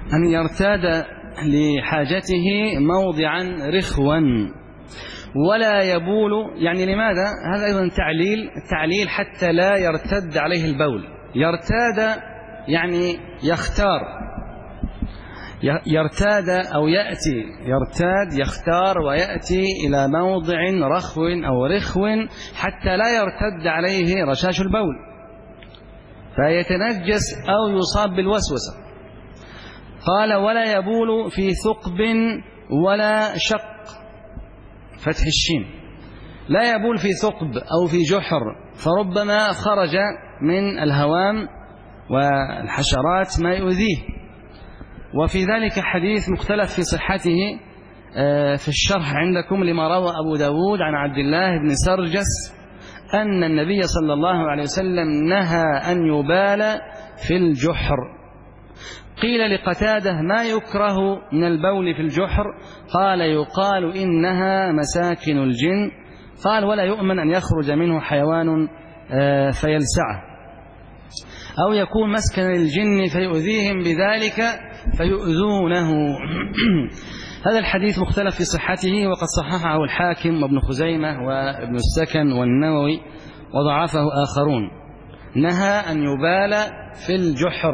أن يرتاد لحاجته موضعا رخوا ولا يبول. يعني لماذا؟ هذا أيضا تعليل حتى لا يرتد عليه البول. يرتاد يعني يرتاد أو يأتي، يرتاد يختار ويأتي إلى موضع رخو أو رخو حتى لا يرتد عليه رشاش البول فيتنجس أو يصاب بالوسوسة. قال ولا يبول في ثقب ولا شق، فتح الشين، لا يبول في ثقب أو في جحر فربما خرج من الهوام والحشرات ما يؤذيه. وفي ذلك حديث مختلف في صحته في الشرح عندكم لما روى أبو داود عن عبد الله بن سرجس أن النبي صلى الله عليه وسلم نهى أن يبال في الجحر. قيل لقتاده ما يكره من البول في الجحر؟ قال يقال إنها مساكن الجن. قال ولا يؤمن أن يخرج منه حيوان فيلسعه أو يكون مسكن الجن فيؤذيهم بذلك فيؤذونه. هذا الحديث مختلف في صحته وقد صححه الحاكم وابن خزيمة وابن السكن والنووي وضعفه آخرون. نهى أن يبال في الجحر.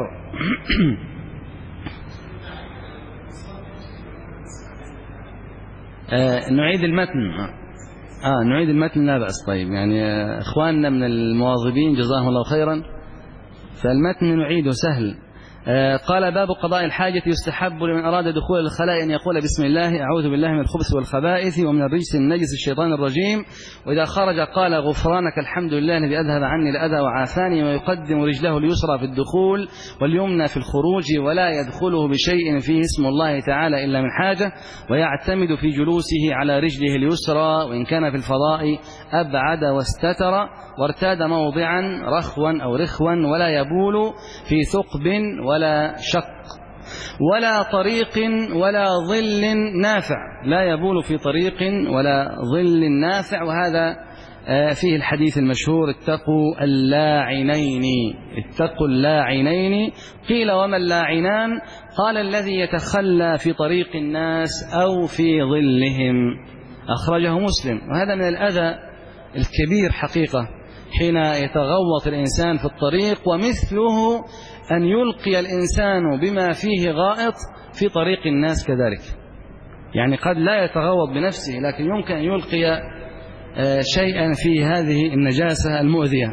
نعيد المتن. نعيد المتن لا بأس. طيب يعني إخواننا من المواظبين جزاهم الله خيرا فالمتن نعيده سهل. قال باب قضاء الحاجة يستحب لمن أراد دخول الخلاء أن يقول بسم الله أعوذ بالله من الخبث والخبائث ومن الرجس النجس الشيطان الرجيم، وإذا خرج قال غفرانك الحمد لله الذي أذهب عني الأذى وعافاني، ويقدم رجله اليسرى في الدخول واليمنى في الخروج ولا يدخله بشيء فيه اسم الله تعالى إلا من حاجة، ويعتمد في جلوسه على رجله اليسرى وإن كان في الفضاء أبعد واستتر، وارتاد موضعا رخوا أو رخوا ولا يبول في ثقب ولا شق ولا طريق ولا ظل نافع. لا يبول في طريق ولا ظل نافع. وهذا فيه الحديث المشهور اتقوا اللاعنين، اتقوا اللاعنين. قيل وما اللاعنان؟ قال الذي يتخلى في طريق الناس أو في ظلهم. أخرجه مسلم. وهذا من الأذى الكبير حقيقة حين يتغوط الإنسان في الطريق، ومثله أن يلقي الإنسان بما فيه غائط في طريق الناس كذلك. يعني قد لا يتغوط بنفسه لكن يمكن أن يلقي شيئا في هذه النجاسة المؤذية.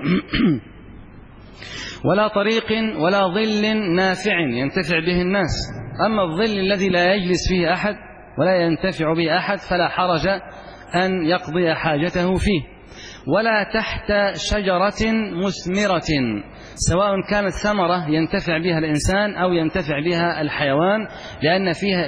ولا طريق ولا ظل نافع ينتفع به الناس. أما الظل الذي لا يجلس فيه أحد ولا ينتفع به أحد فلا حرج أن يقضي حاجته فيه. ولا تحت شجرة مثمرة، سواء كانت ثمرة ينتفع بها الإنسان أو ينتفع بها الحيوان، لأن فيها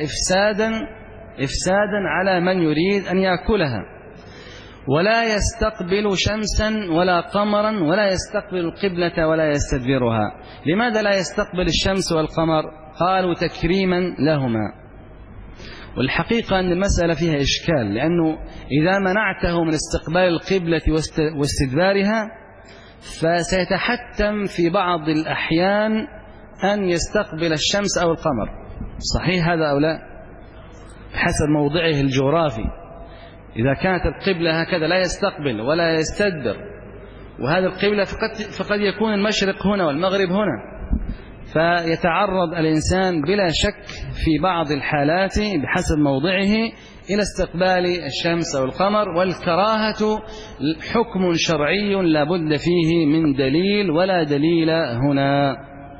إفسادا على من يريد أن يأكلها. ولا يستقبل شمسا ولا قمرا ولا يستقبل القبلة ولا يستدبرها. لماذا لا يستقبل الشمس والقمر؟ قالوا تكريما لهما. والحقيقة أن المسألة فيها إشكال، لأنه إذا منعته من استقبال القبلة واستدبارها فسيتحتم في بعض الأحيان أن يستقبل الشمس أو القمر. صحيح هذا أو لا؟ بحسب موضعه الجغرافي. إذا كانت القبلة هكذا لا يستقبل ولا يستدبر، وهذه القبلة فقد يكون المشرق هنا والمغرب هنا، فيتعرض الإنسان بلا شك في بعض الحالات بحسب موضعه إلى استقبال الشمس أو القمر. والكراهة حكم شرعي لا بد فيه من دليل، ولا دليل هنا.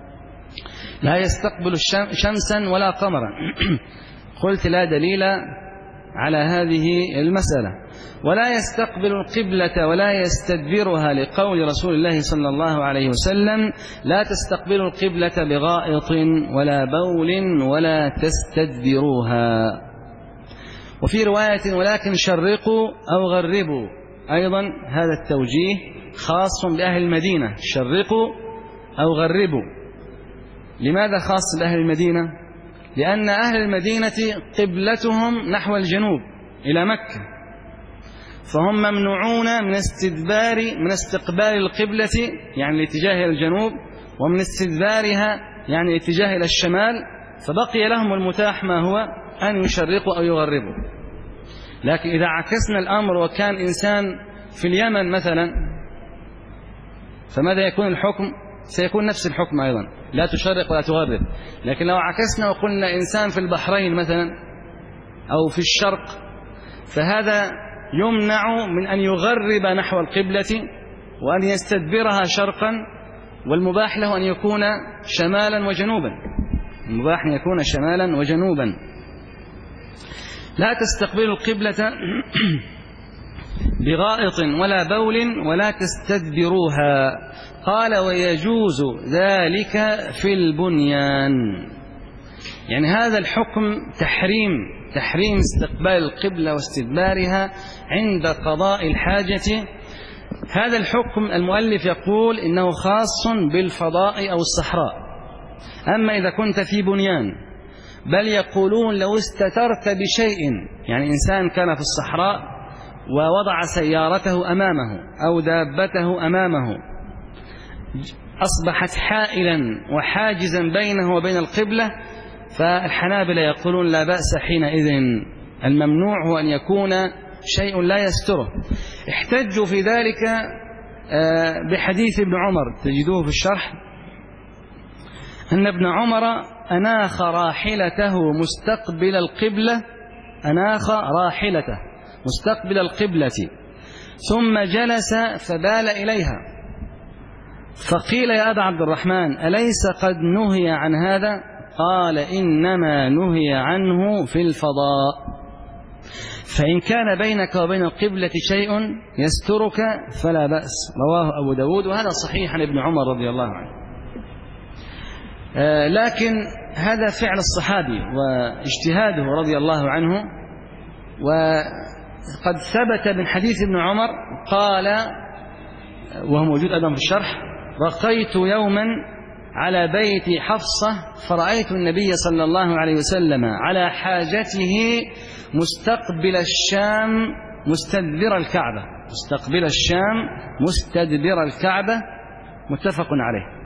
لا يستقبل شمسا ولا قمرا. قلت لا دليل على هذه المسألة. ولا يستقبل القبلة ولا يستدبرها، لقول رسول الله صلى الله عليه وسلم لا تستقبلوا القبلة بغائط ولا بول ولا تستدبروها. وفي رواية ولكن شرقوا أو غربوا. أيضا هذا التوجيه خاص بأهل المدينة، شرقوا أو غربوا. لماذا خاص بأهل المدينة؟ لأن أهل المدينة قبلتهم نحو الجنوب إلى مكة، فهم ممنوعون من استقبال القبلة يعني الاتجاه إلى الجنوب، ومن استدبارها يعني الاتجاه إلى الشمال، فبقي لهم المتاح ما هو أن يشرقوا أو يغربوا. لكن إذا عكسنا الأمر وكان إنسان في اليمن مثلا، فماذا يكون الحكم؟ سيكون نفس الحكم أيضا، لا تشرق ولا تغرب. لكن لو عكسنا وقلنا إنسان في البحرين مثلا أو في الشرق، فهذا يمنع من أن يغرب نحو القبلة وأن يستدبرها شرقا، والمباح له أن يكون شمالا وجنوبا، المباح أن يكون شمالا وجنوبا. لا تستقبل القبلة بغائط ولا بول ولا تستدبروها. قال ويجوز ذلك في البنيان. يعني هذا الحكم تحريم استقبال القبلة واستدبارها عند قضاء الحاجة. هذا الحكم المؤلف يقول إنه خاص بالفضاء أو الصحراء. أما إذا كنت في بنيان، بل يقولون لو استترت بشيء، يعني إنسان كان في الصحراء ووضع سيارته أمامه أو دابته أمامه، أصبحت حائلا وحاجزا بينه وبين القبلة، فالحنابلة يقولون لا بأس حينئذ. الممنوع هو أن يكون شيء لا يستره. احتجوا في ذلك بحديث ابن عمر، تجدوه في الشرح، أن ابن عمر أناخ راحلته مستقبل القبلة، أناخ راحلته مستقبل القبلة ثم جلس فبال إليها، فقيل يا أبا عبد الرحمن أليس قد نهي عن هذا؟ قال إنما نهي عنه في الفضاء، فإن كان بينك وبين القبلة شيء يسترك فلا بأس. رواه أبو داود، وهذا صحيح عن ابن عمر رضي الله عنه. لكن هذا فعل الصحابي واجتهاده رضي الله عنه، وقد ثبت من حديث ابن عمر قال، وهو موجود أيضا في الشرح: رقيت يوما على بيت حفصة فرأيت النبي صلى الله عليه وسلم على حاجته مستقبل الشام مستدبر الكعبة، مستقبل الشام مستدبر الكعبة، متفق عليه.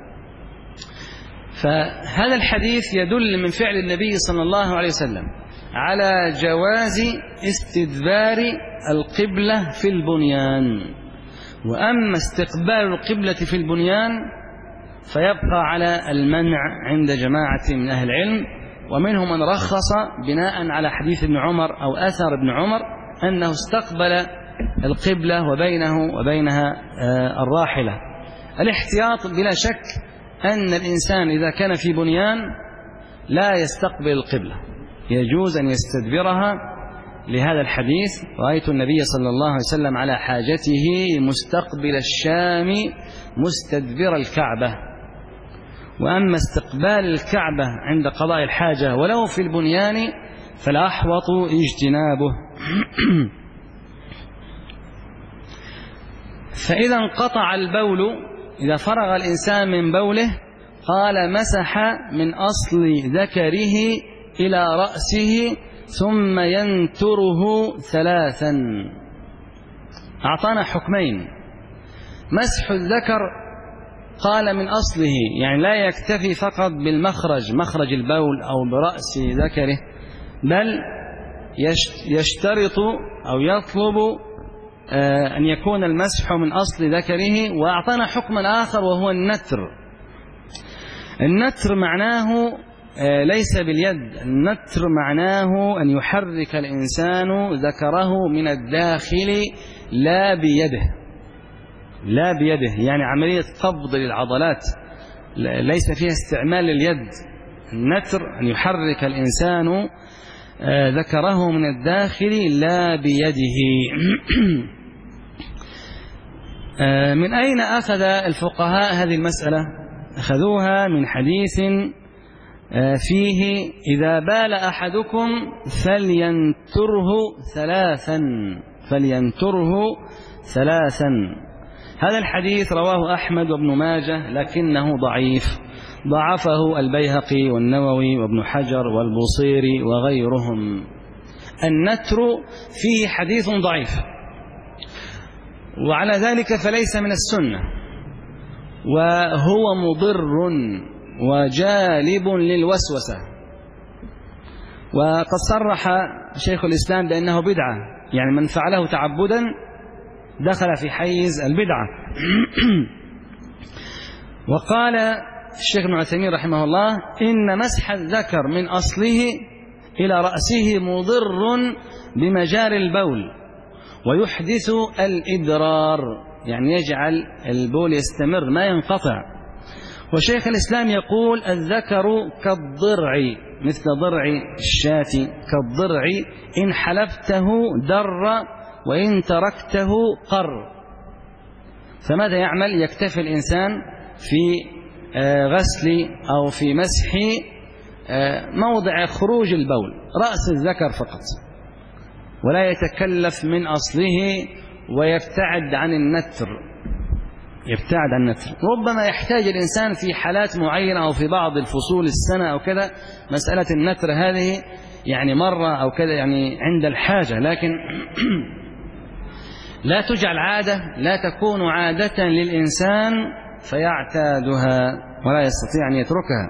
فهذا الحديث يدل من فعل النبي صلى الله عليه وسلم على جواز استدبار القبلة في البنيان. وأما استقبال القبلة في البنيان فيبقى على المنع عند جماعة من أهل العلم، ومنهم من رخص بناء على حديث ابن عمر أو أثر ابن عمر أنه استقبل القبلة وبينه وبينها الراحلة. الاحتياط بلا شك أن الإنسان إذا كان في بنيان لا يستقبل القبلة، يجوز أن يستدبرها، لهذا الحديث: رأيت النبي صلى الله عليه وسلم على حاجته مستقبل الشام مستدبر الكعبة. وأما استقبال الكعبة عند قضاء الحاجة ولو في البنيان فالأحوط اجتنابه. فإذا انقطع البول، إذا فرغ الإنسان من بوله، قال مسح من أصل ذكره إلى رأسه ثم ينتره 3. أعطانا حكمين: مسح الذكر قال من أصله، يعني لا يكتفي فقط بالمخرج، مخرج البول أو برأس ذكره، بل يشترط أو يطلب أن يكون المسح من أصل ذكره. وأعطانا حكما آخر وهو النتر. النتر معناه ليس باليد، النتر معناه أن يحرك الإنسان ذكره من الداخل لا بيده، يعني عملية قبض للعضلات ليس فيها استعمال اليد. النتر أن يحرك الإنسان ذكره من الداخل لا بيده. من أين أخذ الفقهاء هذه المسألة؟ أخذوها من حديث فيه: إذا بال أحدكم فلينتره 3. هذا الحديث رواه أحمد وابن ماجه، لكنه ضعيف، ضعفه البيهقي والنووي وابن حجر والبوصيري وغيرهم. النتر فيه حديث ضعيف، وعلى ذلك فليس من السنة، وهو مضر وجالب للوسوسة. وقد صرح شيخ الإسلام بأنه بدعة، يعني من فعله تعبدا دخل في حيز البدعة. وقال الشيخ ابن عثيمين رحمه الله: إن مسح الذكر من أصله إلى رأسه مضر بمجاري البول ويحدث الإدرار، يعني يجعل البول يستمر ما ينقطع. وشيخ الإسلام يقول: الذكر كالضرع، مثل ضرع الشاة، كالضرع إن حلفته در وإن تركته قر. فماذا يعمل؟ يكتفي الإنسان في غسل أو في مسح موضع خروج البول، رأس الذكر فقط، ولا يتكلف من أصله ويبتعد عن النتر، يبتعد عن النتر. ربما يحتاج الإنسان في حالات معينة أو في بعض الفصول السنة أو كذا مسألة النتر هذه، يعني مرة أو كذا، يعني عند الحاجة، لكن لا تجعل عادة، لا تكون عادة للإنسان فيعتادها ولا يستطيع أن يتركها.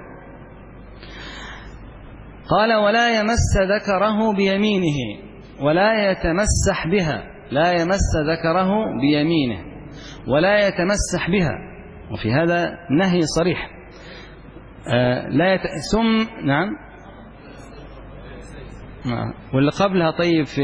قال: ولا يمس ذكره بيمينه ولا يتمسح بها، لا يمس ذكره بيمينه ولا يتمسح بها، وفي هذا نهي صريح. نعم، واللي قبلها طيب في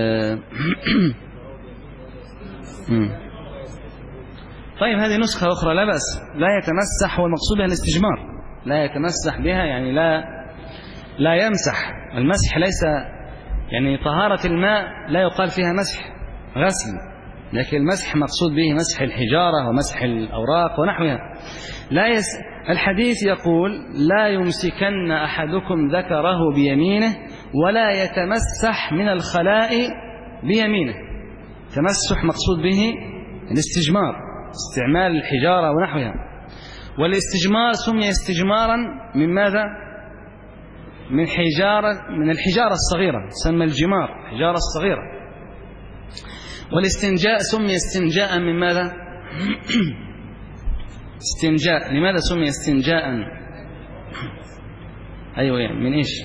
طيب هذه نسخة أخرى لا بأس. لا يتمسح والمقصود بها الاستجمار، لا يتمسح بها يعني لا يمسح. المسح ليس يعني طهارة الماء لا يقال فيها مسح غسل، لكن المسح مقصود به مسح الحجارة ومسح الأوراق ونحوها. الحديث يقول: لا يمسكن أحدكم ذكره بيمينه ولا يتمسح من الخلاء بيمينه. تمسح مقصود به الاستجمار، استعمال الحجارة ونحوها. والاستجمار سمي استجمارا من ماذا؟ من الحجارة الصغيرة، تسمى الجمار، الحجارة الصغيرة. والاستنجاء سمي استنجاء من ماذا؟ استنجاء، لماذا سمي استنجاء؟ أيوة، يعني من إيش؟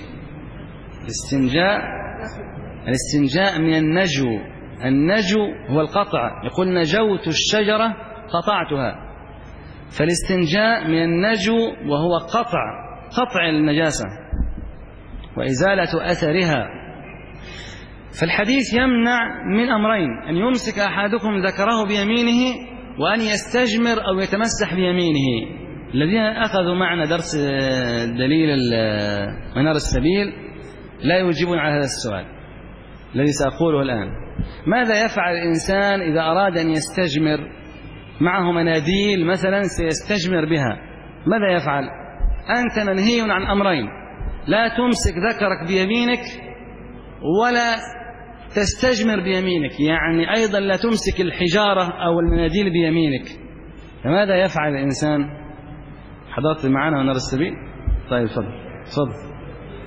الاستنجاء من النجو. النجو هو القطع، يقول: نجوت الشجرة قطعتها. فالاستنجاء من النجو وهو قطع النجاسة وإزالة أثرها. فالحديث يمنع من أمرين: أن يمسك أحدكم ذكره بيمينه وأن يستجمر أو يتمسح بيمينه. الذين أخذوا معنا درس دليل منار السبيل لا يجيبون على هذا السؤال الذي سأقوله الآن. ماذا يفعل الإنسان إذا أراد أن يستجمر؟ معه مناديل مثلا سيستجمر بها، ماذا يفعل؟ أنت منهي عن أمرين: لا تمسك ذكرك بيمينك ولا تستجمر بيمينك، يعني أيضا لا تمسك الحجارة أو المناديل بيمينك. فماذا يفعل الإنسان؟ حضرت معنا منار السبيل؟ طيب تفضل.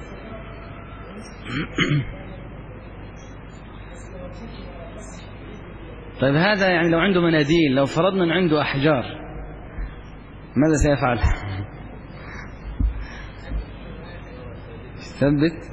طيب هذا يعني لو عنده مناديل، لو فرضنا أن عنده أحجار ماذا سيفعل؟ ثبت.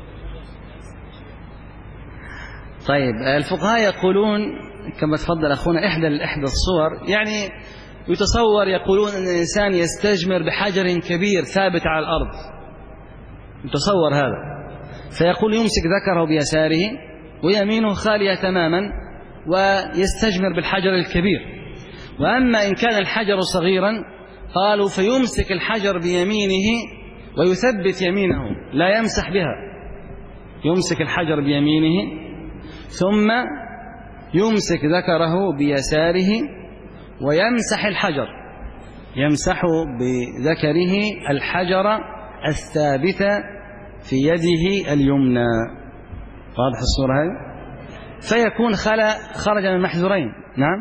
طيب الفقهاء يقولون كما تفضل أخونا إحدى الصور، يعني يتصور، يقولون أن الإنسان يستجمر بحجر كبير ثابت على الأرض، يتصور هذا، فيقول يمسك ذكره بيساره ويمينه خالية تماما ويستجمر بالحجر الكبير. وأما إن كان الحجر صغيرا قالوا فيمسك الحجر بيمينه ويثبت يمينه، لا يمسح بها، يمسك الحجر بيمينه ثم يمسك ذكره بيساره ويمسح الحجر، يمسح بذكره الحجر الثابت في يده اليمنى. واضح الصورة هذه؟ فيكون خرج من المحذورين. نعم،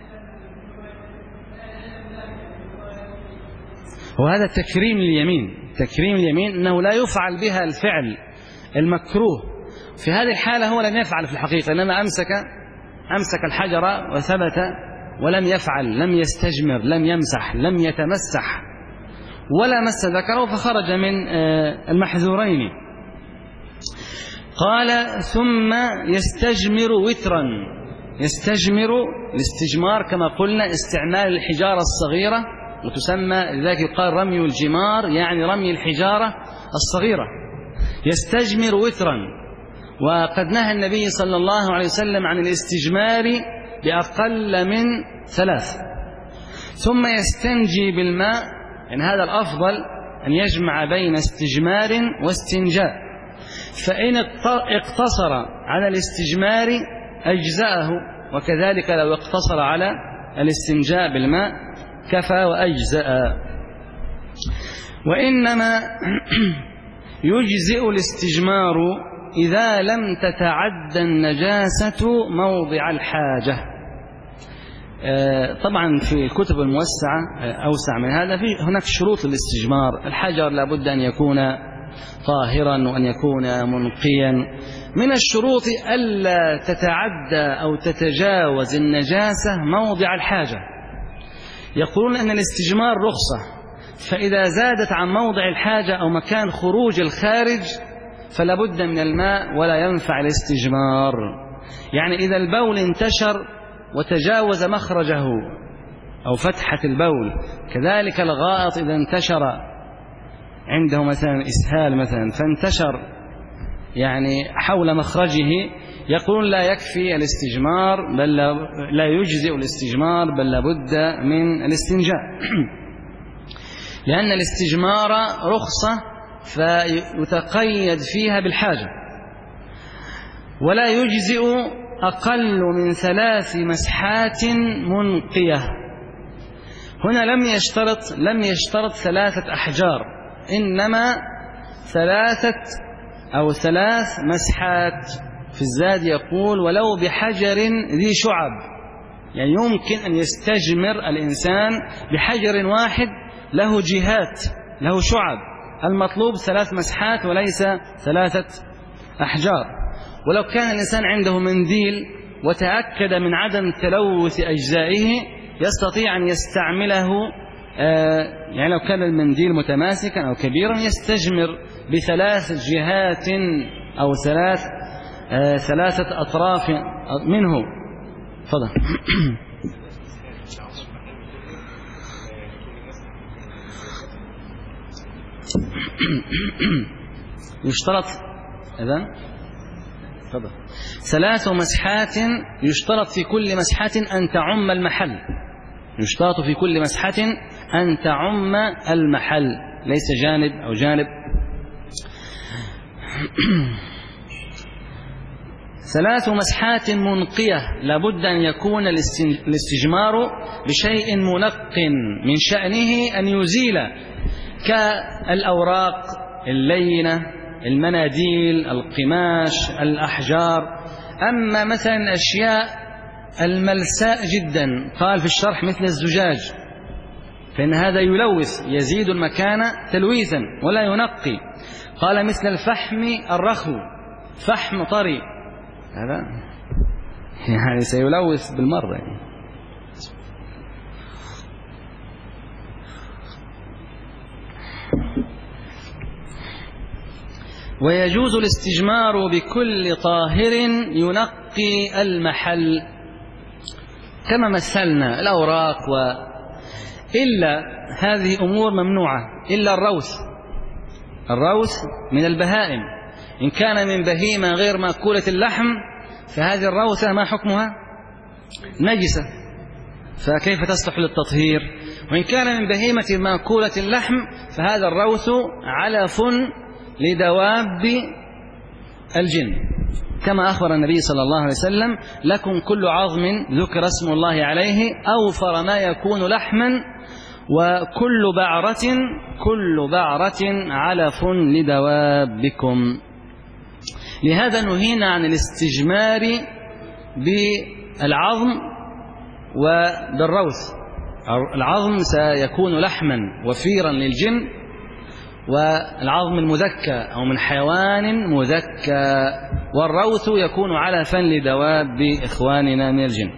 وهذا تكريم اليمين، تكريم اليمين أنه لا يفعل بها الفعل المكروه. في هذه الحالة هو لم يفعل في الحقيقة، إنما أمسك الحجر وثبت ولم يفعل، لم يستجمر، لم يمسح، لم يتمسح ولا مس ذكره، فخرج من المحذورين. قال ثم يستجمر وترا. يستجمر، الاستجمار كما قلنا استعمال الحجارة الصغيرة، وتسمى لذلك يقال رمي الجمار، يعني رمي الحجارة الصغيرة. يستجمر وترا. وقد نهى النبي صلى الله عليه وسلم عن الاستجمار بأقل من 3. ثم يستنجي بالماء، يعني هذا الأفضل أن يجمع بين استجمار واستنجاء، فإن اقتصر على الاستجمار أجزأه، وكذلك لو اقتصر على الاستنجاء بالماء كفى وأجزأ. وإنما يجزئ الاستجمار إذا لم تتعد النجاسة موضع الحاجة. طبعا في الكتب الموسعة أوسع من هذا، في هناك شروط للاستجمار. الحجر لابد أن يكون طاهرا وأن يكون منقيا. من الشروط ألا تتعدى أو تتجاوز النجاسة موضع الحاجة. يقولون أن الاستجمار رخصة، فإذا زادت عن موضع الحاجة أو مكان خروج الخارج فلا بد من الماء ولا ينفع الاستجمار. يعني إذا البول انتشر وتجاوز مخرجه أو فتحة البول، كذلك الغائط إذا انتشر عنده مثلا إسهال مثلا فانتشر يعني حول مخرجه، يقولون لا يكفي الاستجمار، بل لا يجزئ الاستجمار، بل لابد من الاستنجاء. لأن الاستجمار رخصة فيتقيد فيها بالحاجة. ولا يجزئ أقل من 3 مسحات منقية. هنا لم يشترط 3 أحجار، إنما 3 مسحات. في الزاد يقول ولو بحجر ذي شعب، يعني يمكن أن يستجمر الإنسان بحجر واحد له جهات له شعب. المطلوب 3 مسحات وليس 3 أحجار. ولو كان الإنسان عنده منديل وتأكد من عدم تلوث أجزائه يستطيع أن يستعمله، يعني لو كان المنديل متماسكا أو كبيرا يستجمر ب3 جهات أو 3 أطراف منه. تفضل. يشترط إذن 3 مسحات، يشترط في كل مسحة أن تعم المحل. يشترط في كل مسحة أن تعم المحل، ليس جانب أو جانب. 3 مسحات منقية، لابد أن يكون الاستجمار بشيء منق من شأنه أن يزيل، كالأوراق اللينة، المناديل، القماش، الأحجار. أما مثلا أشياء الملساء جدا قال في الشرح مثل الزجاج، فإن هذا يلوث، يزيد المكان تلويثا ولا ينقي. قال مثل الفحم الرخو، فحم طري، هذا يعني سيلوث بالمرة يعني. ويجوز الاستجمار بكل طاهر ينقي المحل، كما مثلنا الأوراق إلا هذه أمور ممنوعة، إلا الروث من البهائم. إن كان من بهيمة غير مأكولة اللحم فهذه الروثة ما حكمها؟ نجسة، فكيف تصلح للتطهير؟ وإن كان من بهيمة مأكولة اللحم فهذا الروث علف لدواب الجن، كما أخبر النبي صلى الله عليه وسلم لكم كل عظم ذكر اسم الله عليه أوفر ما يكون لحما، وكل بعرة علف لدوابكم. لهذا نهينا عن الاستجمار بالعظم وبالروث. العظم سيكون لحما وفيرا للجن، والعظم المذكى أو من حيوان مذكى، والروث يكون علفا لدواب إخواننا من الجن.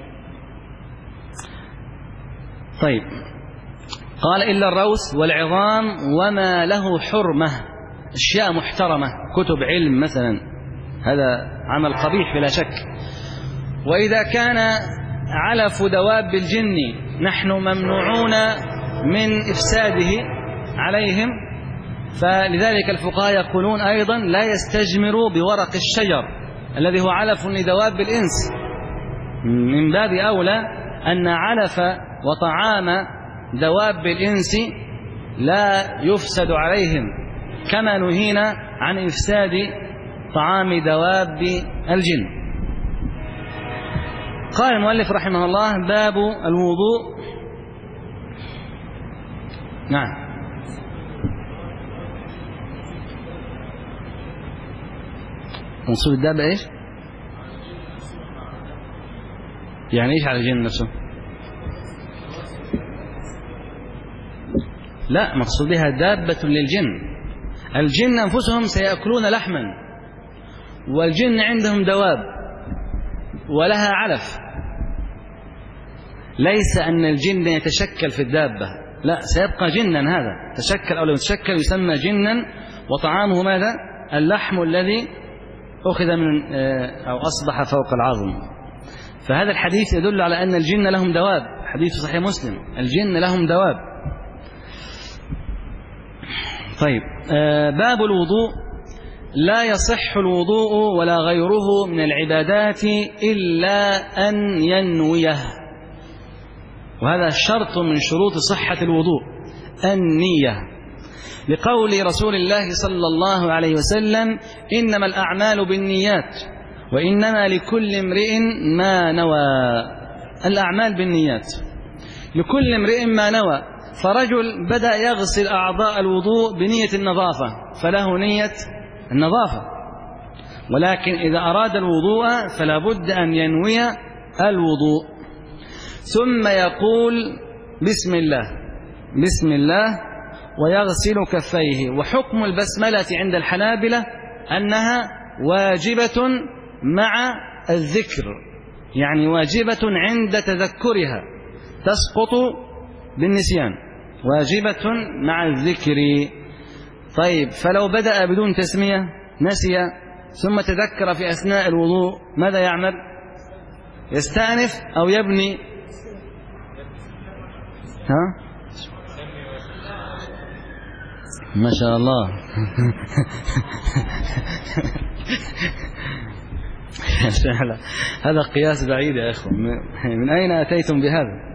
طيب، قال إلا الروث والعظام وما له حرمة، أشياء محترمة، كتب علم مثلا هذا عمل قبيح بلا شك. وإذا كان علف دواب الجن نحن ممنوعون من إفساده عليهم، فلذلك الفقهاء يقولون أيضا لا يستجمروا بورق الشجر الذي هو علف لدواب الإنس، من باب أولى أن علف وطعام دواب الإنس لا يفسد عليهم كما نهينا عن إفساد طعام دواب الجن. قال المؤلف رحمه الله: باب الوضوء. نعم. منصوب الدابة ايش؟ يعني ايش على الجن نفسه؟ لا، مقصود بها دابة للجن. الجن أنفسهم سيأكلون لحما، والجن عندهم دواب ولها علف. ليس أن الجن يتشكل في الدابة، لا، سيبقى جنا، هذا تشكل أو لم يتشكل يسمى جنا، وطعامه ماذا؟ اللحم الذي أخذ من أو أصبح فوق العظم. فهذا الحديث يدل على أن الجن لهم دواب، حديث صحيح مسلم، الجن لهم دواب. طيب، باب الوضوء. لا يصح الوضوء ولا غيره من العبادات إلا أن ينويه، وهذا شرط من شروط صحة الوضوء، النية، لقول رسول الله صلى الله عليه وسلم: إنما الأعمال بالنيات وإنما لكل امرئ ما نوى. الأعمال بالنيات، لكل امرئ ما نوى. فرجل بدأ يغسل أعضاء الوضوء بنية النظافة فله نية النظافة، ولكن إذا أراد الوضوء فلا بد أن ينوي الوضوء، ثم يقول بسم الله بسم الله ويغسل كفيه. وحكم البسملة عند الحنابلة أنها واجبة مع الذكر، يعني واجبة عند تذكرها، تسقط بالنسيان، واجبة مع الذكر. طيب، فلو بدأ بدون تسمية نسي ثم تذكر في أثناء الوضوء ماذا يعمل؟ يستأنف أو يبني؟ ها؟ ما شاء الله. هذا قياس بعيد يا أخوة، من أين أتيتم بهذا؟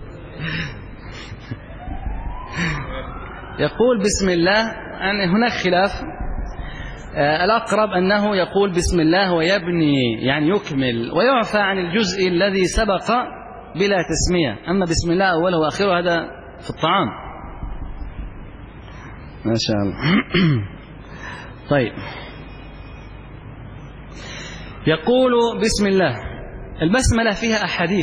يقول بسم الله، يعني هناك خلاف. الأقرب أنه يقول بسم الله ويبني، يعني يكمل، ويعفى عن الجزء الذي سبق بلا تسمية. أما بسم الله أوله وآخره هذا في الطعام. ما شاء الله. طيب، يقول بسم الله. البسملة فيها أحاديث،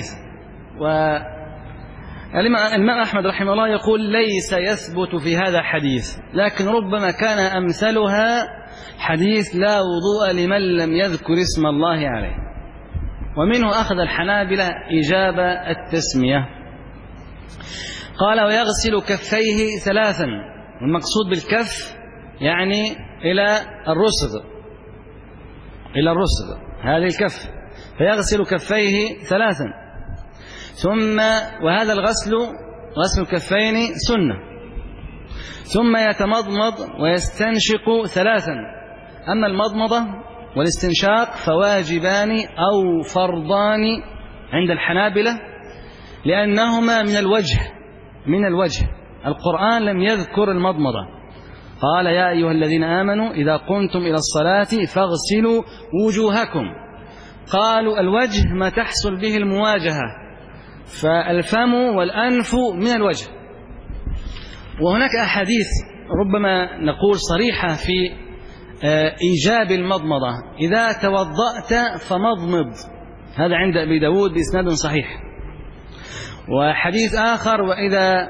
والإمام أحمد رحمه الله يقول ليس يثبت في هذا حديث، لكن ربما كان أمثلها حديث لا وضوء لمن لم يذكر اسم الله عليه، ومنه أخذ الحنابلة إجابة التسمية. قال ويغسل كفيه ثلاثا، والمقصود بالكف يعني إلى الرسغ، إلى الرسغ، هذه الكف، فيغسل كفيه ثلاثا. ثم وهذا الغسل، غسل الكفين سنة. ثم يتمضمض ويستنشق ثلاثا. أما المضمضة والاستنشاق فواجبان أو فرضان عند الحنابلة، لأنهما من الوجه. القرآن لم يذكر المضمضة، قال يا أيها الذين آمنوا إذا قمتم إلى الصلاة فاغسلوا وجوهكم. قالوا الوجه ما تحصل به المواجهة، فالفم والأنف من الوجه. وهناك أحاديث ربما نقول صريحة في إيجاب المضمضة: إذا توضأت فمضمض، هذا عند أبي داود بإسناد صحيح. وحديث آخر: وإذا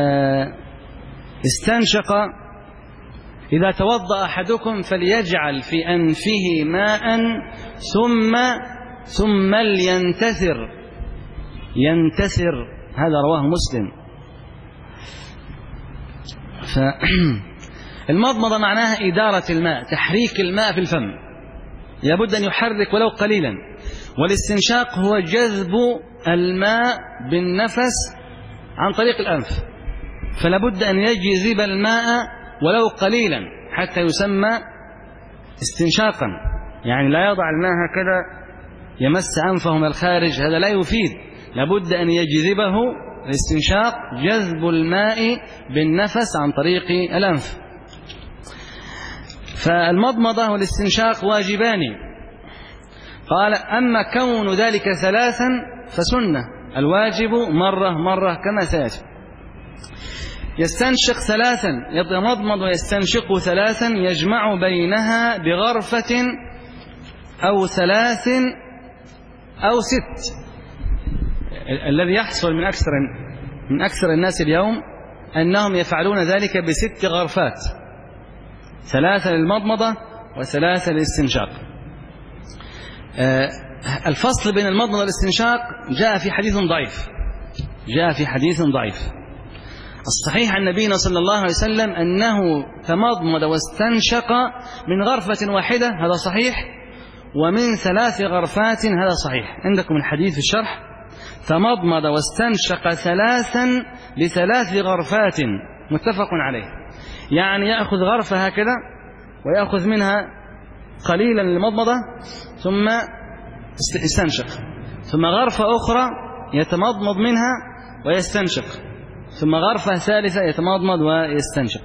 استنشق، إذا توضأ أحدكم فليجعل في أنفه ماء ثم ينتثر. هذا رواه مسلم. المضمضة معناها إدارة الماء، تحريك الماء في الفم، لابد أن يحرك ولو قليلا. والاستنشاق هو جذب الماء بالنفس عن طريق الأنف، فلابد أن يجذب الماء ولو قليلا حتى يسمى استنشاقا. يعني لا يضع الماء هكذا يمس أنفه من الخارج، هذا لا يفيد، لابد أن يجذبه. الاستنشاق جذب الماء بالنفس عن طريق الأنف. فالمضمضة والاستنشاق واجبان. قال أما كون ذلك ثلاثا فسنة، الواجب مرة كما سيأتي. يستنشق ثلاثا، يتمضمض ويستنشق ثلاثا، يجمع بينها بغرفة أو ثلاث أو ست. الذي يحصل من أكثر الناس اليوم أنهم يفعلون ذلك ب6 غرفات، 3 للمضمضة و3 للاستنشاق. الفصل بين المضمضة والاستنشاق جاء في حديث ضعيف. الصحيح عن نبينا صلى الله عليه وسلم أنه تمضمض واستنشق من غرفة واحدة، هذا صحيح، ومن 3 غرفات، هذا صحيح. عندكم الحديث في الشرح، تمضمض واستنشق 3 ل3 غرفات، متفق عليه. يعني يأخذ غرفة هكذا ويأخذ منها قليلا للمضمضة ثم يستنشق، ثم غرفة أخرى يتمضمض منها ويستنشق، ثم غرفة ثالثة يتمضمض ويستنشق.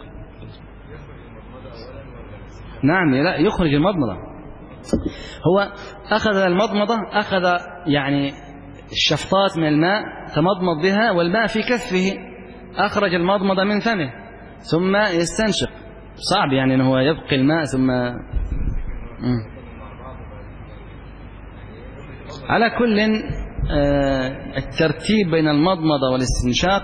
نعم، لا يخرج المضمضة. هو أخذ المضمضة، أخذ يعني الشفطات من الماء تمضمض بها والماء في كفه، أخرج المضمضة من فمه ثم يستنشق. صعب يعني أنه يبقي الماء ثم على كل الترتيب بين المضمضة والاستنشاق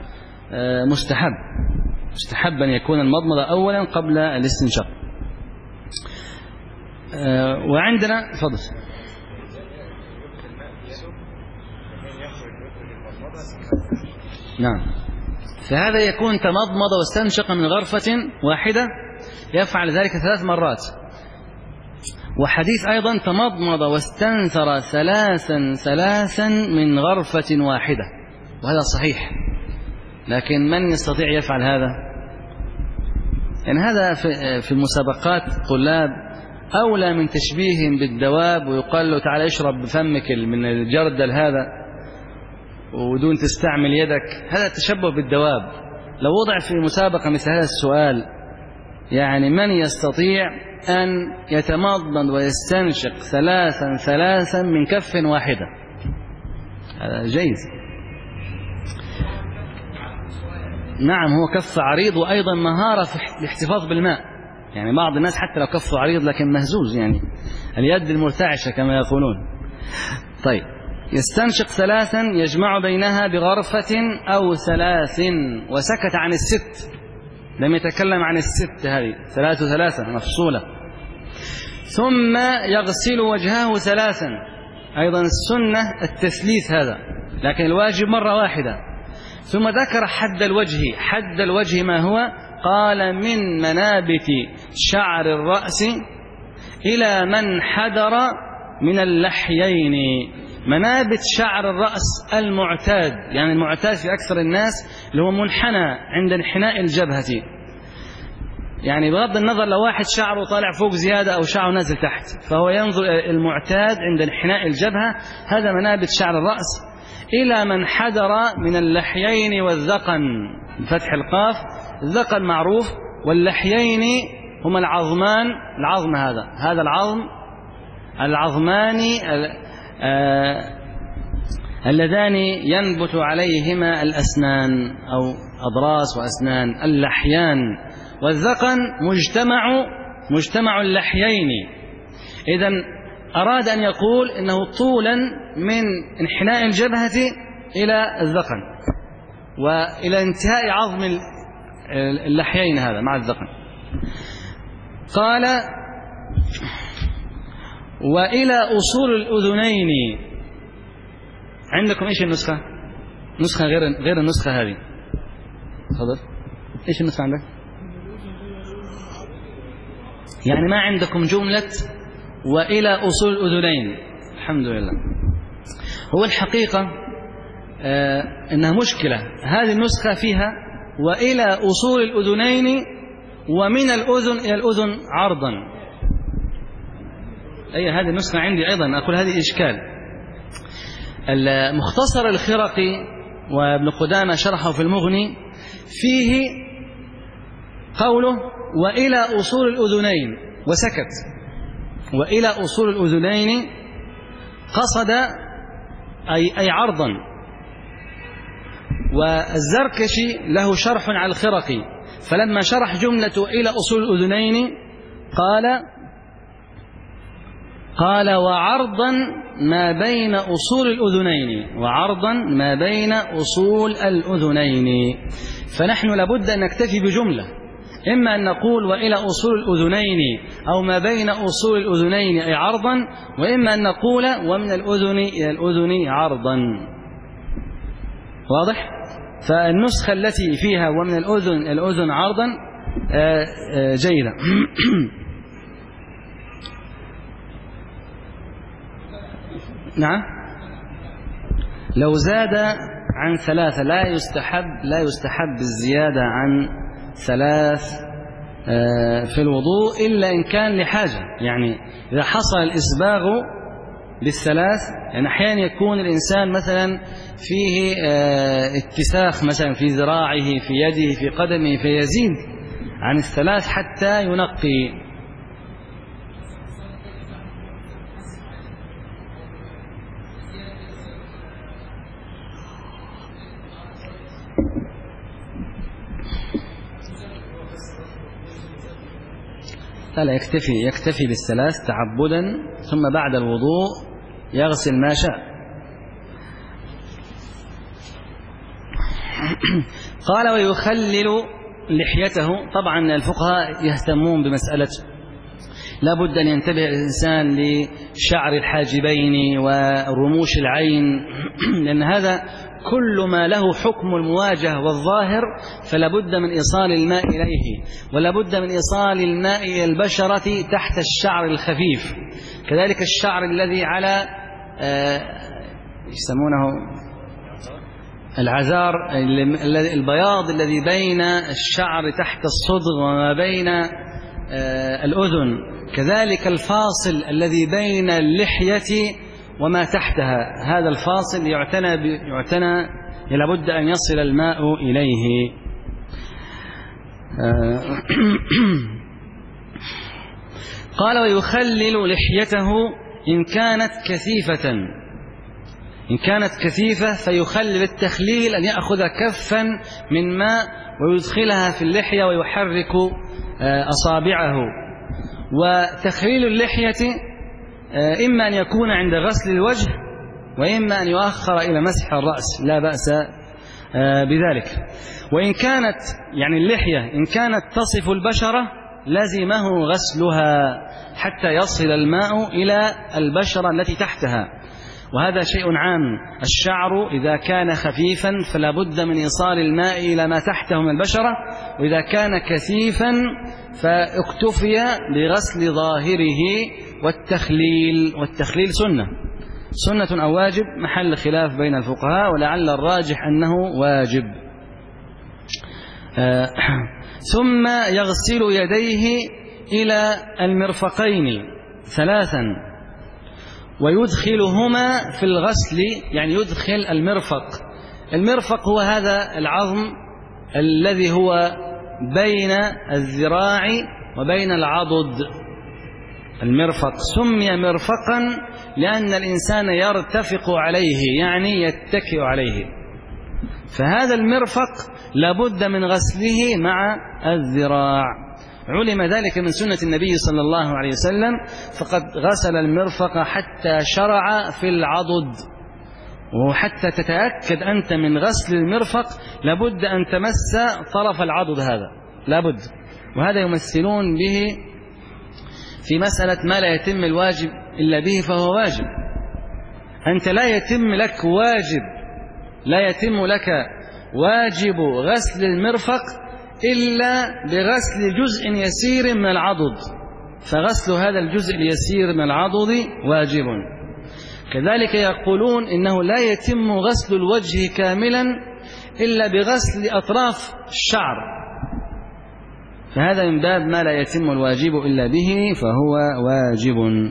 مستحب أن يكون المضمضة أولا قبل الاستنشاق. وعندنا فضل. نعم، فهذا يكون تمضمض واستنشق من غرفة واحدة، يفعل ذلك 3 مرات. وحديث أيضا تمضمض واستنثر 3 من غرفة واحدة، وهذا صحيح، لكن من يستطيع يفعل هذا؟ يعني هذا في المسابقات الطلاب أولى من تشبيههم بالدواب، ويقال له تعال اشرب بفمك من الجردل هذا ودون تستعمل يدك، هذا تشبه بالدواب. لو وضع في مسابقة مثل هذا السؤال، يعني من يستطيع أن يتمضمض ويستنشق 3 من كف واحدة؟ هذا جيد. نعم، هو كف عريض، وأيضا مهارة في الاحتفاظ بالماء. يعني بعض الناس حتى لو كفه عريض لكن مهزوز، يعني اليد المرتعشة كما يقولون. طيب، يستنشق 3 يجمع بينها بغرفة أو 3، وسكت عن 6، لم يتكلم عن 6، هذه 3 مفصولة. ثم يغسل وجهه 3، أيضا السنة التثليث هذا، لكن الواجب مرة واحدة. ثم ذكر حد الوجه ما هو؟ قال من منابت شعر الرأس إلى من حدر من اللحيين. منابت شعر الرأس المعتاد، يعني المعتاد في أكثر الناس اللي هو منحنى عند انحناء الجبهة، يعني بغض النظر لو واحد شعره طالع فوق زيادة أو شعره نازل تحت، فهو ينظر المعتاد عند انحناء الجبهة، هذا منابت شعر الرأس. إلى من حدر من اللحيين والذقن، بفتح القاف. الذقن معروف، واللحيين هما العظمان، العظم هذا العظمان اللذان ينبت عليهما الأسنان أو أضراس وأسنان، اللحيان. والذقن مجتمع اللحيين. إذن أراد أن يقول إنه طولا من انحناء الجبهة إلى الذقن وإلى انتهاء عظم اللحيين هذا مع الذقن. قال وإلى أصول الأذنين. عندكم إيش النسخة؟ نسخة غير النسخة هذه. تفضل. إيش النسخة عندك؟ يعني ما عندكم جملة وإلى أصول الأذنين. الحمد لله. هو الحقيقة إنها مشكلة، هذه النسخة فيها وإلى أصول الأذنين ومن الأذن إلى الأذن عرضا. أي هذه النسخة عندي أيضا، أقول هذه إشكال. المختصر الخرقي وابن قدامة شرحه في المغني فيه قوله وإلى أصول الأذنين وسكت. وإلى أصول الأذنين قصد أي عرضا. والزركشي له شرح على الخرقي، فلما شرح جملة إلى أصول الأذنين قال وعرضا ما بين أصول الأذنين، وعرضا ما بين أصول الأذنين. فنحن لابد أن نكتفي بجملة، إما أن نقول وإلى أصول الأذنين أو ما بين أصول الأذنين أي عرضا، وإما أن نقول ومن الأذن إلى الأذن عرضا. واضح؟ فالنسخة التي فيها ومن الأذن إلى الأذن عرضا جيدة. نعم. لو زاد عن 3 لا يستحب الزيادة عن 3 في الوضوء إلا إن كان لحاجة. يعني إذا حصل الإسباغ ب3، يعني أحيانا يكون الإنسان مثلا فيه اتساخ مثلا في ذراعه في يده في قدمه، فيزيد عن 3 حتى ينقي. لا يكتفي ب3 تعبدا، ثم بعد الوضوء يغسل ما شاء. قال ويخلل لحيته. طبعا الفقهاء يهتمون بمسألة لا بد أن ينتبه الإنسان لشعر الحاجبين ورموش العين، لأن هذا كل ما له حكم المواجهة والظاهر فلا بد من إيصال الماء إليه، ولا بد من إيصال الماء إلى البشرة تحت الشعر الخفيف. كذلك الشعر الذي على يسمونه العذار، البياض الذي بين الشعر تحت الصدغ وما بين الأذن، كذلك الفاصل الذي بين اللحية وما تحتها، هذا الفاصل يعتنى لابد أن يصل الماء إليه. قال ويخلل لحيته إن كانت كثيفة فيخلل. التخليل أن يأخذ كفا من ماء ويدخلها في اللحية ويحرك أصابعه. وتخليل اللحية إما أن يكون عند غسل الوجه، وإما أن يؤخر إلى مسح الرأس، لا بأس بذلك. وإن كانت يعني اللحية إن كانت تصف البشرة لزمه غسلها حتى يصل الماء إلى البشرة التي تحتها، وهذا شيء عام. الشعر إذا كان خفيفا فلا بد من إيصال الماء إلى ما تحته من البشرة، وإذا كان كثيفا فاكتفي بغسل ظاهره والتخليل سنة أو واجب، محل خلاف بين الفقهاء، ولعل الراجح أنه واجب. ثم يغسل يديه إلى المرفقين 3 ويدخلهما في الغسل، يعني يدخل المرفق هو هذا العظم الذي هو بين الذراع وبين العضد. المرفق سمي مرفقا لأن الإنسان يرتفق عليه، يعني يتكئ عليه، فهذا المرفق لابد من غسله مع الذراع. علم ذلك من سنة النبي صلى الله عليه وسلم، فقد غسل المرفق حتى شرع في العضد. وحتى تتأكد أنت من غسل المرفق لابد أن تمس طرف العضد، هذا لابد. وهذا يمثلون به في مسألة ما لا يتم الواجب إلا به فهو واجب. أنت لا يتم لك واجب غسل المرفق إلا بغسل جزء يسير من العضد، فغسل هذا الجزء اليسير من العضد واجب. كذلك يقولون إنه لا يتم غسل الوجه كاملا إلا بغسل أطراف الشعر، فهذا من باب ما لا يتم الواجب إلا به فهو واجب.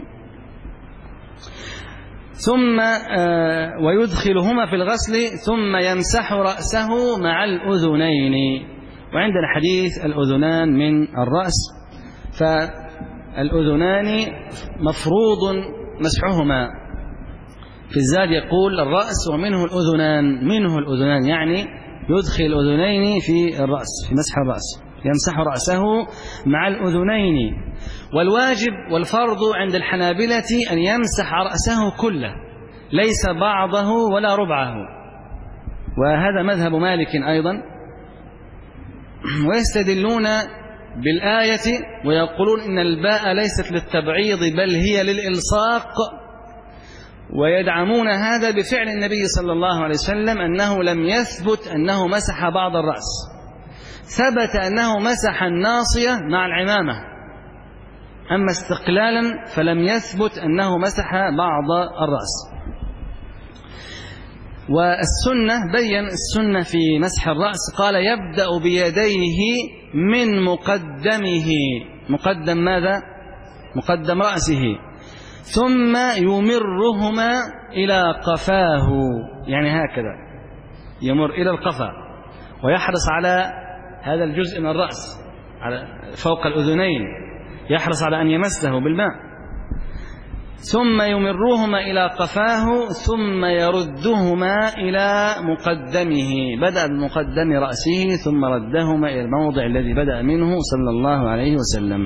ثم ويدخلهما في الغسل ثم يمسح رأسه مع الأذنين. وعندنا حديث الأذنان من الرأس، فالأذنان مفروض مسحهما. في الزاد يقول الرأس ومنه الأذنان، منه الأذنان يعني يدخل الأذنين في الرأس، في مسح الرأس، يمسح رأسه مع الأذنين. والواجب والفرض عند الحنابلة أن يمسح رأسه كله، ليس بعضه ولا ربعه، وهذا مذهب مالك أيضا. ويستدلون بالآية ويقولون إن الباء ليست للتبعيض بل هي للإلصاق، ويدعمون هذا بفعل النبي صلى الله عليه وسلم أنه لم يثبت أنه مسح بعض الرأس، ثبت أنه مسح الناصية مع العمامة، أما استقلالا فلم يثبت أنه مسح بعض الرأس. والسنة بين السنة في مسح الرأس، قال يبدأ بيديه من مقدمه، مقدم ماذا؟ مقدم رأسه، ثم يمرهما إلى قفاه، يعني هكذا يمر إلى القفا، ويحرص على هذا الجزء من الرأس على فوق الأذنين، يحرص على أن يمسه بالماء، ثم يمرهما إلى قفاه ثم يردهما إلى مقدمه، بدأ بمقدم رأسه ثم ردهما إلى الموضع الذي بدأ منه صلى الله عليه وسلم.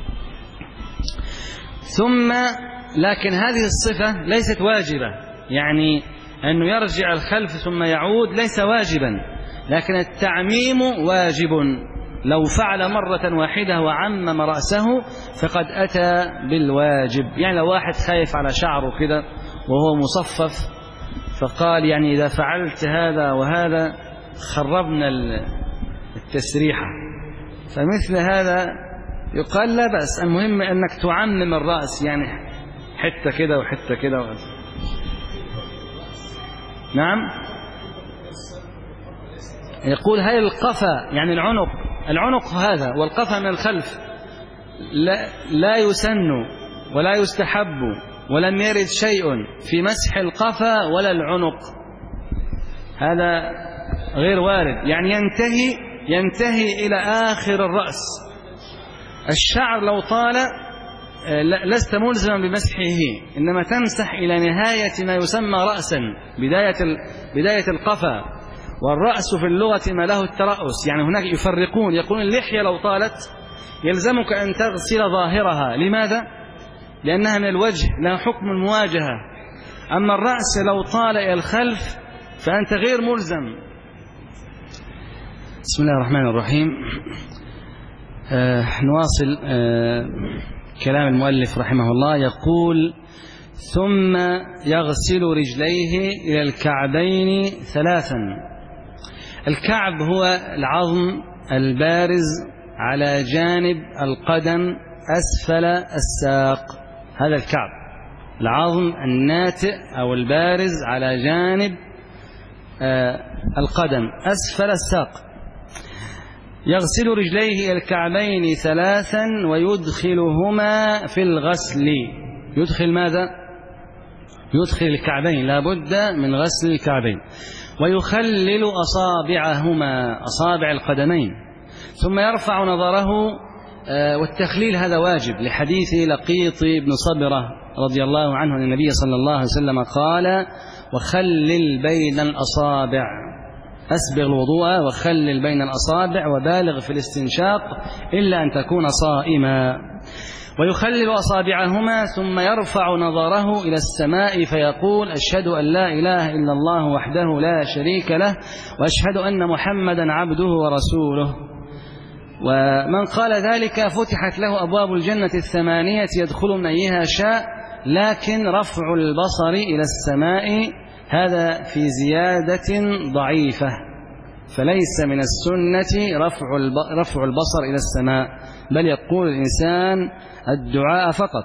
ثم لكن هذه الصفة ليست واجبة، يعني أنه يرجع الخلف ثم يعود ليس واجبا، لكن التعميم واجب. لو فعل مرة واحدة وعمم رأسه فقد أتى بالواجب. يعني لو واحد خايف على شعره كده وهو مصفف فقال يعني إذا فعلت هذا وهذا خربنا التسريحة، فمثل هذا يقال لا بأس، المهم أنك تعمم الرأس، يعني حتة كده وحتة كده نعم. يقول هاي القفا يعني العنق هذا، والقفا من الخلف لا يسن ولا يستحب، ولم يرد شيء في مسح القفا ولا العنق، هذا غير وارد، يعني ينتهي إلى آخر الرأس. الشعر لو طال لست ملزما بمسحه، إنما تمسح إلى نهاية ما يسمى رأسا، بداية القفا. والرأس في اللغة ما له الترأس، يعني هناك يفرقون، يقولون اللحية لو طالت يلزمك أن تغسل ظاهرها، لماذا؟ لأنها من الوجه، لها حكم المواجهة. أما الرأس لو طال إلى الخلف فأنت غير ملزم. بسم الله الرحمن الرحيم. نواصل كلام المؤلف رحمه الله. يقول ثم يغسل رجليه إلى الكعبين 3. الكعب هو العظم البارز على جانب القدم أسفل الساق، هذا الكعب، العظم الناتئ أو البارز على جانب القدم أسفل الساق. يغسل رجليه إلى الكعبين 3 ويدخلهما في الغسل. يدخل ماذا؟ يدخل الكعبين، لا بد من غسل الكعبين. ويخلل أصابعهما، أصابع القدمين، ثم يرفع نظره. والتخليل هذا واجب لحديث لقيط بن صبرة رضي الله عنه أن النبي صلى الله عليه وسلم قال وخلل بين الأصابع، أسبغ الوضوء وخلل بين الأصابع وبالغ في الاستنشاق إلا أن تكون صائما. ويخلل أصابعهما ثم يرفع نظره إلى السماء فيقول أشهد أن لا إله إلا الله وحده لا شريك له وأشهد أن محمدا عبده ورسوله. ومن قال ذلك فتحت له أبواب الجنة 8 يدخل من أيها شاء، لكن رفع البصر إلى السماء هذا في زيادة ضعيفة، فليس من السنة رفع البصر إلى السماء، بل يقول الإنسان الدعاء فقط.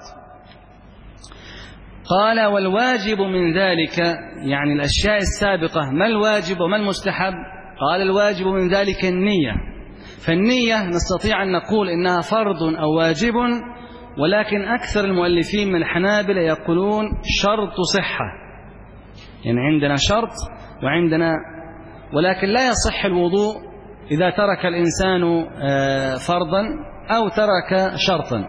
قال والواجب من ذلك، يعني الأشياء السابقة، ما الواجب وما المستحب؟ قال الواجب من ذلك النية. فالنية نستطيع أن نقول إنها فرض أو واجب، ولكن أكثر المؤلفين من الحنابلة يقولون شرط صحة، يعني عندنا شرط وعندنا، ولكن لا يصح الوضوء إذا ترك الإنسان فرضا أو ترك شرطا.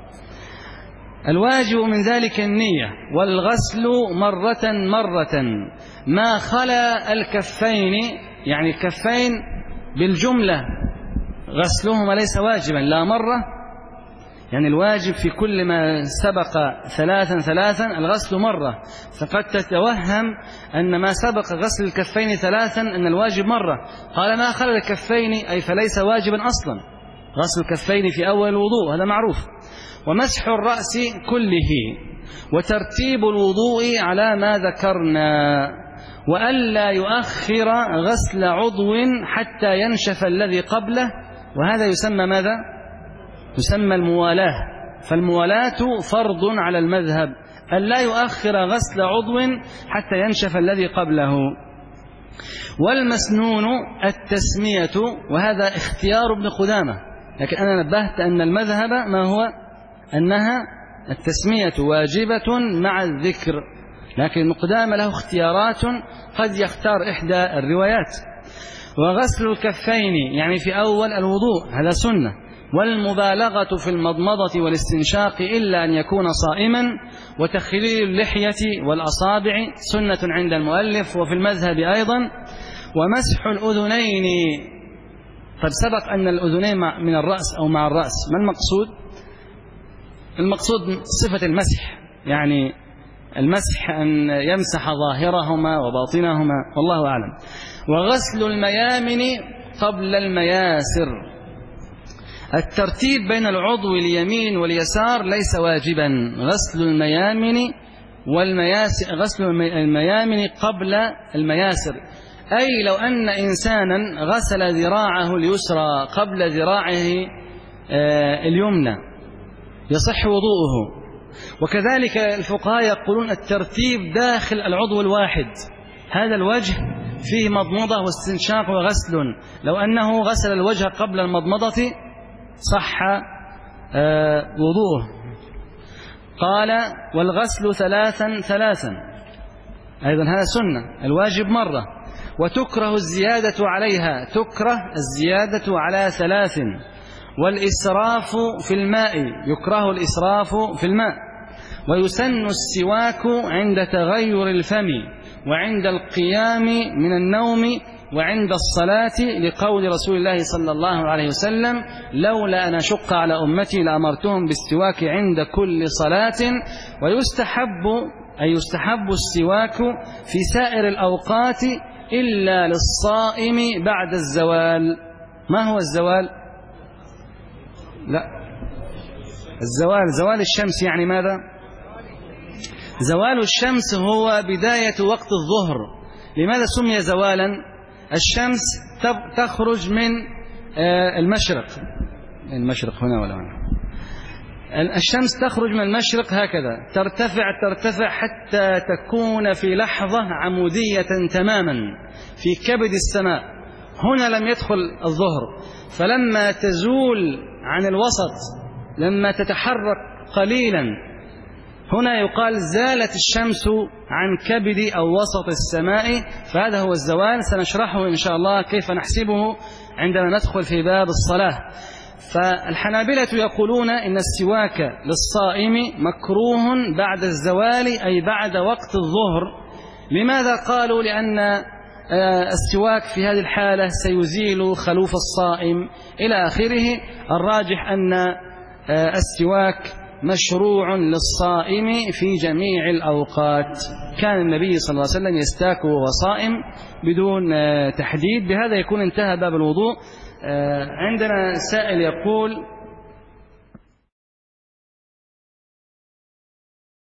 الواجب من ذلك النية، والغسل مرة مرة ما خلا الكفين، يعني الكفين بالجملة غسلهما ليس واجبا لا مرة، يعني الواجب في كل ما سبق ثلاثا الغسل مرة، فقد تتوهم أن ما سبق غسل الكفين ثلاثا أن الواجب مرة. قال ما خلا الكفين أي فليس واجبا أصلا، غسل الكفين في أول الوضوء هذا معروف. ومسح الرأس كله، وترتيب الوضوء على ما ذكرنا، وألا يؤخر غسل عضو حتى ينشف الذي قبله، وهذا يسمى ماذا؟ يسمى الموالاة. فالموالاة فرض على المذهب، ألا يؤخر غسل عضو حتى ينشف الذي قبله. والمسنون التسمية، وهذا اختيار ابن قدامة، لكن أنا نبهت أن المذهب ما هو؟ أنها التسمية واجبة مع الذكر، لكن ابن قدامة له اختيارات قد يختار إحدى الروايات. وغسل الكفين يعني في أول الوضوء هذا سنة. والمبالغة في المضمضة والاستنشاق إلا أن يكون صائما. وتخليل اللحية والأصابع سنة عند المؤلف وفي المذهب أيضا. ومسح الأذنين، قد سبق أن الأذنين من الرأس أو مع الرأس، ما المقصود؟ المقصود صفة المسح، يعني المسح أن يمسح ظاهرهما وباطنهما، والله أعلم. وغسل الميامن قبل المياسر، الترتيب بين العضو اليمين واليسار ليس واجبا. غسل الميامن والمياسر، غسل الميامن قبل المياسر، أي لو أن إنسانا غسل ذراعه اليسرى قبل ذراعه اليمنى يصح وضوءه. وكذلك الفقهاء يقولون الترتيب داخل العضو الواحد، هذا الوجه فيه مضمضة واستنشاق وغسل، لو أنه غسل الوجه قبل المضمضة صح وضوءه. قال والغسل ثلاثا أيضا هذا سنة، الواجب مرة. وتكره الزيادة عليها، تكره الزيادة على 3. والإسراف في الماء، يكره الإسراف في الماء. ويسن السواك عند تغير الفم، وعند القيام من النوم، وعند الصلاة، لقول رسول الله صلى الله عليه وسلم لولا أن أشق على أمتي لأمرتهم بالسواك عند كل صلاة. يستحب السواك في سائر الأوقات إلا للصائم بعد الزوال. ما هو الزوال؟ لا، زوال الشمس، يعني ماذا؟ زوال الشمس هو بداية وقت الظهر. لماذا سمي زوالا؟ الشمس تخرج من المشرق هنا ولا هنا، الشمس تخرج من المشرق هكذا، ترتفع حتى تكون في لحظة عمودية تماما في كبد السماء. هنا لم يدخل الظهر، فلما تزول عن الوسط، لما تتحرك قليلا، هنا يقال زالت الشمس عن كبد أو وسط السماء، فهذا هو الزوال. سنشرحه إن شاء الله كيف نحسبه عندما ندخل في باب الصلاة. فالحنابلة يقولون إن السواك للصائم مكروه بعد الزوال، أي بعد وقت الظهر. لماذا قالوا؟ لأن السواك في هذه الحالة سيزيل خلوف الصائم إلى آخره. الراجح أن السواك مشروع للصائم في جميع الأوقات. كان النبي صلى الله عليه وسلم يستاك وهو صائم بدون تحديد. بهذا يكون انتهى باب الوضوء. عندنا سائل يقول